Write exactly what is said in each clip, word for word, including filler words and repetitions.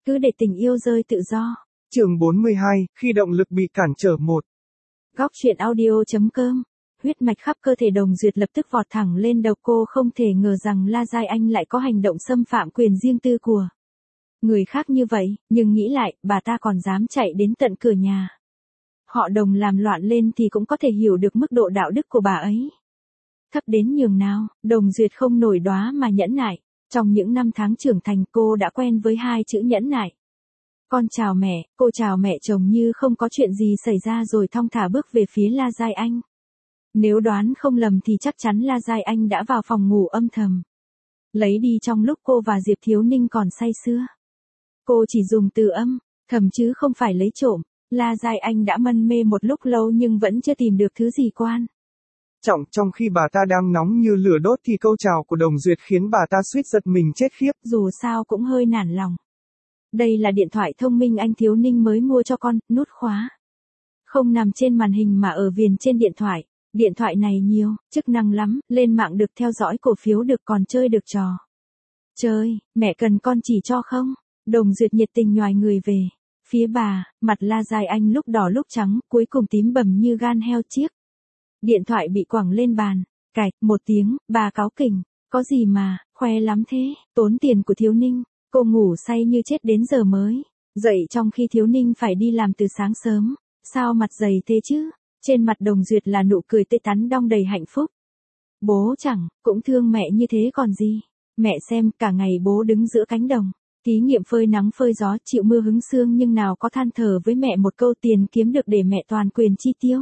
cứ để tình yêu rơi tự do. Chương bốn mươi hai, khi động lực bị cản trở một. Góc truyện audio.com. Huyết mạch khắp cơ thể Đồng Duyệt lập tức vọt thẳng lên đầu cô, không thể ngờ rằng La Giai Anh lại có hành động xâm phạm quyền riêng tư của người khác như vậy, nhưng nghĩ lại, bà ta còn dám chạy đến tận cửa nhà. Họ Đồng làm loạn lên thì cũng có thể hiểu được mức độ đạo đức của bà ấy. Thấp đến nhường nào, Đồng Duyệt không nổi đóa mà nhẫn nại. Trong những năm tháng trưởng thành cô đã quen với hai chữ nhẫn nại. Con chào mẹ, cô chào mẹ chồng như không có chuyện gì xảy ra rồi thong thả bước về phía La Giai Anh. Nếu đoán không lầm thì chắc chắn La Giai Anh đã vào phòng ngủ âm thầm lấy đi trong lúc cô và Diệp Thiếu Ninh còn say sưa. Cô chỉ dùng từ âm thầm chứ không phải lấy trộm. La Giai Anh đã mân mê một lúc lâu nhưng vẫn chưa tìm được thứ gì quan trọng. Trong khi bà ta đang nóng như lửa đốt thì câu chào của Đồng Duyệt khiến bà ta suýt giật mình chết khiếp. Dù sao cũng hơi nản lòng. Đây là điện thoại thông minh anh Thiếu Ninh mới mua cho con, nút khóa không nằm trên màn hình mà ở viền trên điện thoại. Điện thoại này nhiều chức năng lắm, lên mạng được, theo dõi cổ phiếu được, còn chơi được trò chơi. Mẹ cần con chỉ cho không? Đồng Duyệt nhiệt tình nhoài người về phía bà, mặt La Giai Anh lúc đỏ lúc trắng, cuối cùng tím bầm như gan heo. Chiếc điện thoại bị quẳng lên bàn, cạch một tiếng, bà cáu kỉnh, có gì mà khoe lắm thế, tốn tiền của Thiếu Ninh. Cô ngủ say như chết đến giờ mới dậy, trong khi Thiếu Ninh phải đi làm từ sáng sớm. Sao mặt dày thế chứ? Trên mặt Đồng Duyệt là nụ cười tươi tắn đong đầy hạnh phúc. Bố chẳng cũng thương mẹ như thế còn gì. Mẹ xem, cả ngày bố đứng giữa cánh đồng, thí nghiệm phơi nắng phơi gió, chịu mưa hứng sương, nhưng nào có than thở với mẹ một câu tiền kiếm được để mẹ toàn quyền chi tiêu.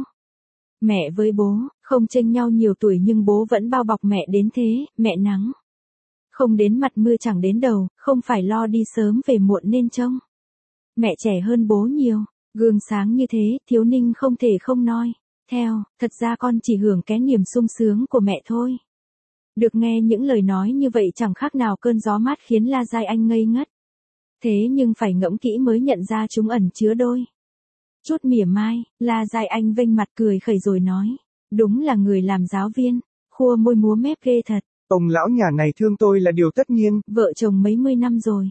Mẹ với bố không chênh nhau nhiều tuổi nhưng bố vẫn bao bọc mẹ đến thế. Mẹ nắng không đến mặt mưa chẳng đến đầu, không phải lo đi sớm về muộn nên trông mẹ trẻ hơn bố nhiều. Gương sáng như thế, Thiếu Ninh không thể không noi theo. Thật ra con chỉ hưởng cái niềm sung sướng của mẹ thôi. Được nghe những lời nói như vậy chẳng khác nào cơn gió mát khiến La Giai Anh ngây ngất. Thế nhưng phải ngẫm kỹ mới nhận ra chúng ẩn chứa đôi chút mỉa mai. La Giai Anh vênh mặt cười khẩy rồi nói, đúng là người làm giáo viên, khua môi múa mép ghê thật. Ông lão nhà này thương tôi là điều tất nhiên. Vợ chồng mấy mươi năm rồi,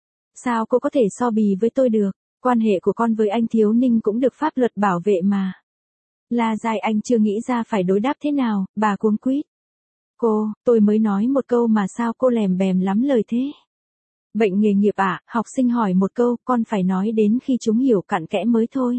sao cô có thể so bì với tôi được? Quan hệ của con với anh Thiếu Ninh cũng được pháp luật bảo vệ mà. La Giai Anh chưa nghĩ ra phải đối đáp thế nào, bà cuống quýt. Cô, tôi mới nói một câu mà sao cô lèm bèm lắm lời thế? Bệnh nghề nghiệp à? Học sinh hỏi một câu, con phải nói đến khi chúng hiểu cặn kẽ mới thôi.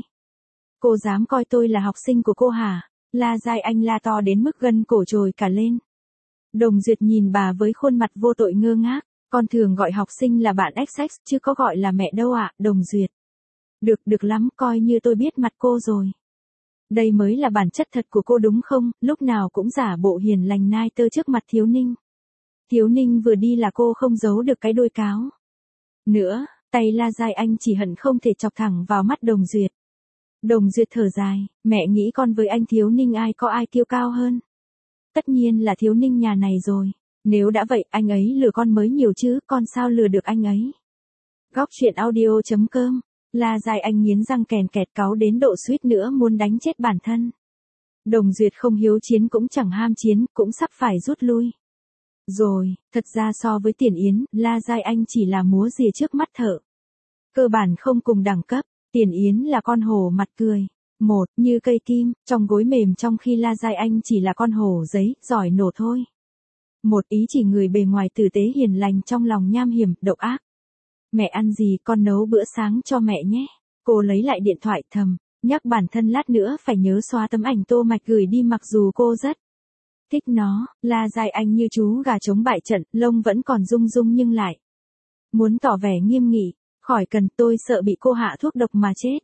Cô dám coi tôi là học sinh của cô hả? La Giai Anh la to đến mức gân cổ trồi cả lên. Đồng Duyệt nhìn bà với khuôn mặt vô tội ngơ ngác. Con thường gọi học sinh là bạn ích ích, chứ có gọi là mẹ đâu ạ, Đồng Duyệt. Được, được lắm, coi như tôi biết mặt cô rồi. Đây mới là bản chất thật của cô đúng không? Lúc nào cũng giả bộ hiền lành nai tơ trước mặt Thiếu Ninh. Thiếu Ninh vừa đi là cô không giấu được cái đôi cáo nữa. Tay La Giai Anh chỉ hận không thể chọc thẳng vào mắt Đồng Duyệt. Đồng Duyệt thở dài, mẹ nghĩ con với anh Thiếu Ninh ai có ai kiêu cao hơn? Tất nhiên là Thiếu Ninh nhà này rồi. Nếu đã vậy, anh ấy lừa con mới nhiều chứ, con sao lừa được anh ấy? Góc truyện audio.com. La Giai Anh nghiến răng kèn kẹt, cáu đến độ suýt nữa muốn đánh chết bản thân. Đồng Duyệt không hiếu chiến cũng chẳng ham chiến, cũng sắp phải rút lui rồi. Thật ra so với Tiền Yến, La Giai Anh chỉ là múa rìa trước mắt thợ. Cơ bản không cùng đẳng cấp. Tiền Yến là con hổ mặt cười, một như cây kim, trong gối mềm, trong khi La Giai Anh chỉ là con hổ giấy, giỏi nổ thôi. Một ý chỉ người bề ngoài tử tế hiền lành, trong lòng nham hiểm, độc ác. Mẹ ăn gì, con nấu bữa sáng cho mẹ nhé. Cô lấy lại điện thoại thầm, nhắc bản thân lát nữa phải nhớ xóa tấm ảnh Tô Mạch gửi đi, mặc dù cô rất thích nó. La Giai Anh như chú gà chống bại trận, lông vẫn còn rung rung nhưng lại muốn tỏ vẻ nghiêm nghị. Khỏi cần, tôi sợ bị cô hạ thuốc độc mà chết.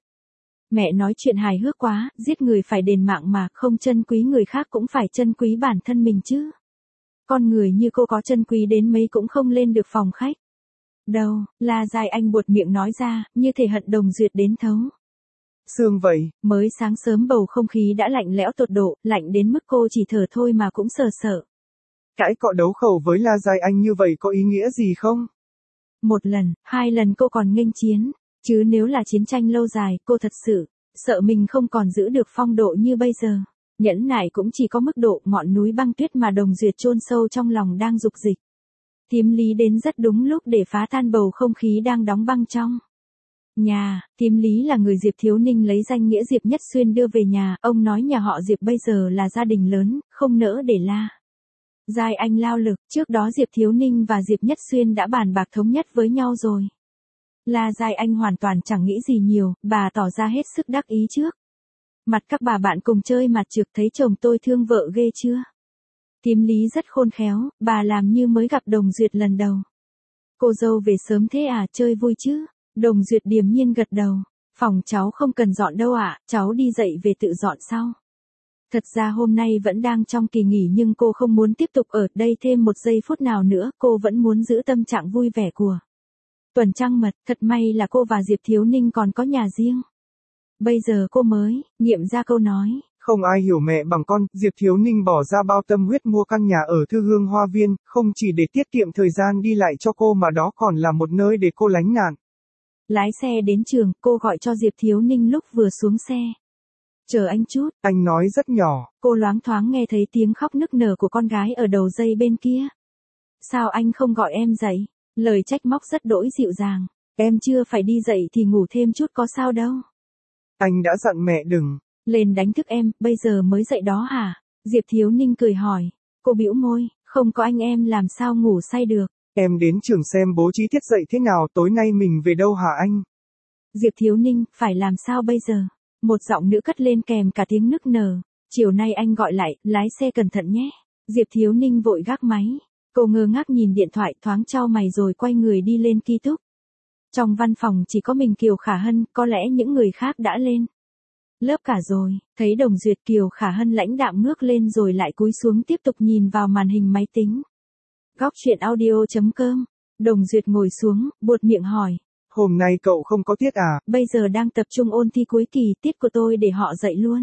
Mẹ nói chuyện hài hước quá, giết người phải đền mạng mà, không trân quý người khác cũng phải trân quý bản thân mình chứ. Con người như cô có trân quý đến mấy cũng không lên được phòng khách đâu. La Giai Anh buột miệng nói ra, như thể hận Đồng Duyệt đến thấu xương vậy. Mới sáng sớm bầu không khí đã lạnh lẽo tột độ, lạnh đến mức cô chỉ thở thôi mà cũng sờ sợ. Cãi cọ đấu khẩu với La Giai Anh như vậy có ý nghĩa gì không? Một lần, hai lần cô còn nghênh chiến, chứ nếu là chiến tranh lâu dài, cô thật sự sợ mình không còn giữ được phong độ như bây giờ. Nhẫn nại cũng chỉ có mức độ ngọn núi băng tuyết mà Đồng Duyệt chôn sâu trong lòng đang dục dịch Thím Lý đến rất đúng lúc để phá tan bầu không khí đang đóng băng trong nhà. Thím Lý là người Diệp Thiếu Ninh lấy danh nghĩa Diệp Nhất Xuyên đưa về nhà, ông nói nhà họ Diệp bây giờ là gia đình lớn, không nỡ để La Giai Anh lao lực, trước đó Diệp Thiếu Ninh và Diệp Nhất Xuyên đã bàn bạc thống nhất với nhau rồi. La Giai Anh hoàn toàn chẳng nghĩ gì nhiều, bà tỏ ra hết sức đắc ý trước mặt các bà bạn cùng chơi mặt trược, thấy chồng tôi thương vợ ghê chưa. Thím Lý rất khôn khéo, bà làm như mới gặp Đồng Duyệt lần đầu. Cô dâu về sớm thế à, chơi vui chứ? Đồng Duyệt điềm nhiên gật đầu. Phòng cháu không cần dọn đâu ạ, à, cháu đi dậy về tự dọn sau. Thật ra hôm nay vẫn đang trong kỳ nghỉ nhưng cô không muốn tiếp tục ở đây thêm một giây phút nào nữa, cô vẫn muốn giữ tâm trạng vui vẻ của tuần trăng mật. Thật may là cô và Diệp Thiếu Ninh còn có nhà riêng. Bây giờ cô mới nghiệm ra câu nói. Không ai hiểu mẹ bằng con, Diệp Thiếu Ninh bỏ ra bao tâm huyết mua căn nhà ở Thư Hương Hoa Viên, không chỉ để tiết kiệm thời gian đi lại cho cô mà đó còn là một nơi để cô lánh nạn. Lái xe đến trường, cô gọi cho Diệp Thiếu Ninh lúc vừa xuống xe. Chờ anh chút. Anh nói rất nhỏ. Cô loáng thoáng nghe thấy tiếng khóc nức nở của con gái ở đầu dây bên kia. Sao anh không gọi em dậy? Lời trách móc rất đỗi dịu dàng. Em chưa phải đi dậy thì ngủ thêm chút có sao đâu. Anh đã dặn mẹ đừng lên đánh thức em, bây giờ mới dậy đó hả? Diệp Thiếu Ninh cười hỏi. Cô bĩu môi, không có anh em làm sao ngủ say được. Em đến trường xem bố trí tiết dậy thế nào, tối nay mình về đâu hả anh? Diệp Thiếu Ninh, phải làm sao bây giờ? Một giọng nữ cất lên kèm cả tiếng nức nở. Chiều nay anh gọi lại, lái xe cẩn thận nhé. Diệp Thiếu Ninh vội gác máy. Cô ngơ ngác nhìn điện thoại, thoáng chau mày rồi quay người đi lên ký túc. Trong văn phòng chỉ có mình Kiều Khả Hân, có lẽ những người khác đã lên lớp cả rồi. Thấy Đồng Duyệt, Kiều Khả Hân lãnh đạm ngước lên rồi lại cúi xuống tiếp tục nhìn vào màn hình máy tính. Góc chuyện audio chấm com. Đồng Duyệt ngồi xuống, buột miệng hỏi. Hôm nay cậu không có tiết à? Bây giờ đang tập trung ôn thi cuối kỳ, tiết của tôi để họ dạy luôn.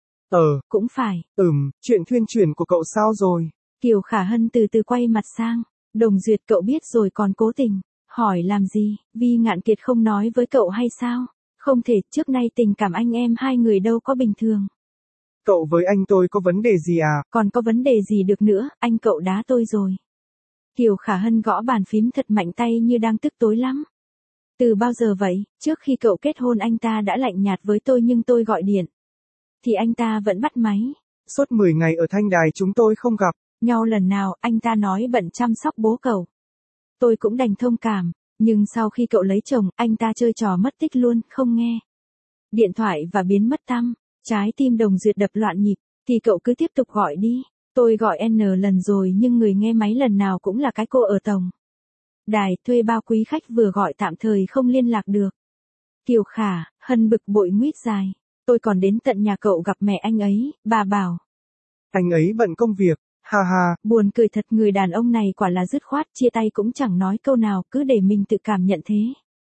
Ờ. Cũng phải. Ừm, chuyện thuyên chuyển của cậu sao rồi? Kiều Khả Hân từ từ quay mặt sang. Đồng Duyệt, cậu biết rồi còn cố tình hỏi làm gì? Vi Ngạn Kiệt không nói với cậu hay sao? Không thể, trước nay tình cảm anh em hai người đâu có bình thường. Cậu với anh tôi có vấn đề gì à? Còn có vấn đề gì được nữa, anh cậu đá tôi rồi. Kiều Khả Hân gõ bàn phím thật mạnh, tay như đang tức tối lắm. Từ bao giờ vậy? Trước khi cậu kết hôn anh ta đã lạnh nhạt với tôi nhưng tôi gọi điện thì anh ta vẫn bắt máy. Suốt mười ngày ở Thanh Đài chúng tôi không gặp nhau lần nào, anh ta nói bận chăm sóc bố cậu. Tôi cũng đành thông cảm, nhưng sau khi cậu lấy chồng, anh ta chơi trò mất tích luôn, không nghe điện thoại và biến mất tăm. Trái tim Đồng Duyệt đập loạn nhịp, thì cậu cứ tiếp tục gọi đi. Tôi gọi N lần rồi nhưng người nghe máy lần nào cũng là cái cô ở tổng đài thuê bao, quý khách vừa gọi tạm thời không liên lạc được. Kiều Khả Hân bực bội nguyết dài. Tôi còn đến tận nhà cậu gặp mẹ anh ấy, bà bảo anh ấy bận công việc, ha ha. Buồn cười thật, người đàn ông này quả là dứt khoát, chia tay cũng chẳng nói câu nào, cứ để mình tự cảm nhận thế.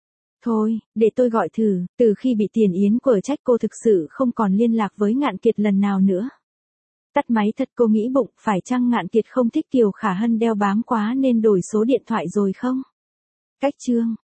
Thôi, để tôi gọi thử. Từ khi bị Tiền Yến quở trách, cô thực sự không còn liên lạc với Ngạn Kiệt lần nào nữa. Tắt máy thật, cô nghĩ bụng, phải chăng Ngạn Kiệt không thích Kiều Khả Hân đeo bám quá nên đổi số điện thoại rồi không? Cách chương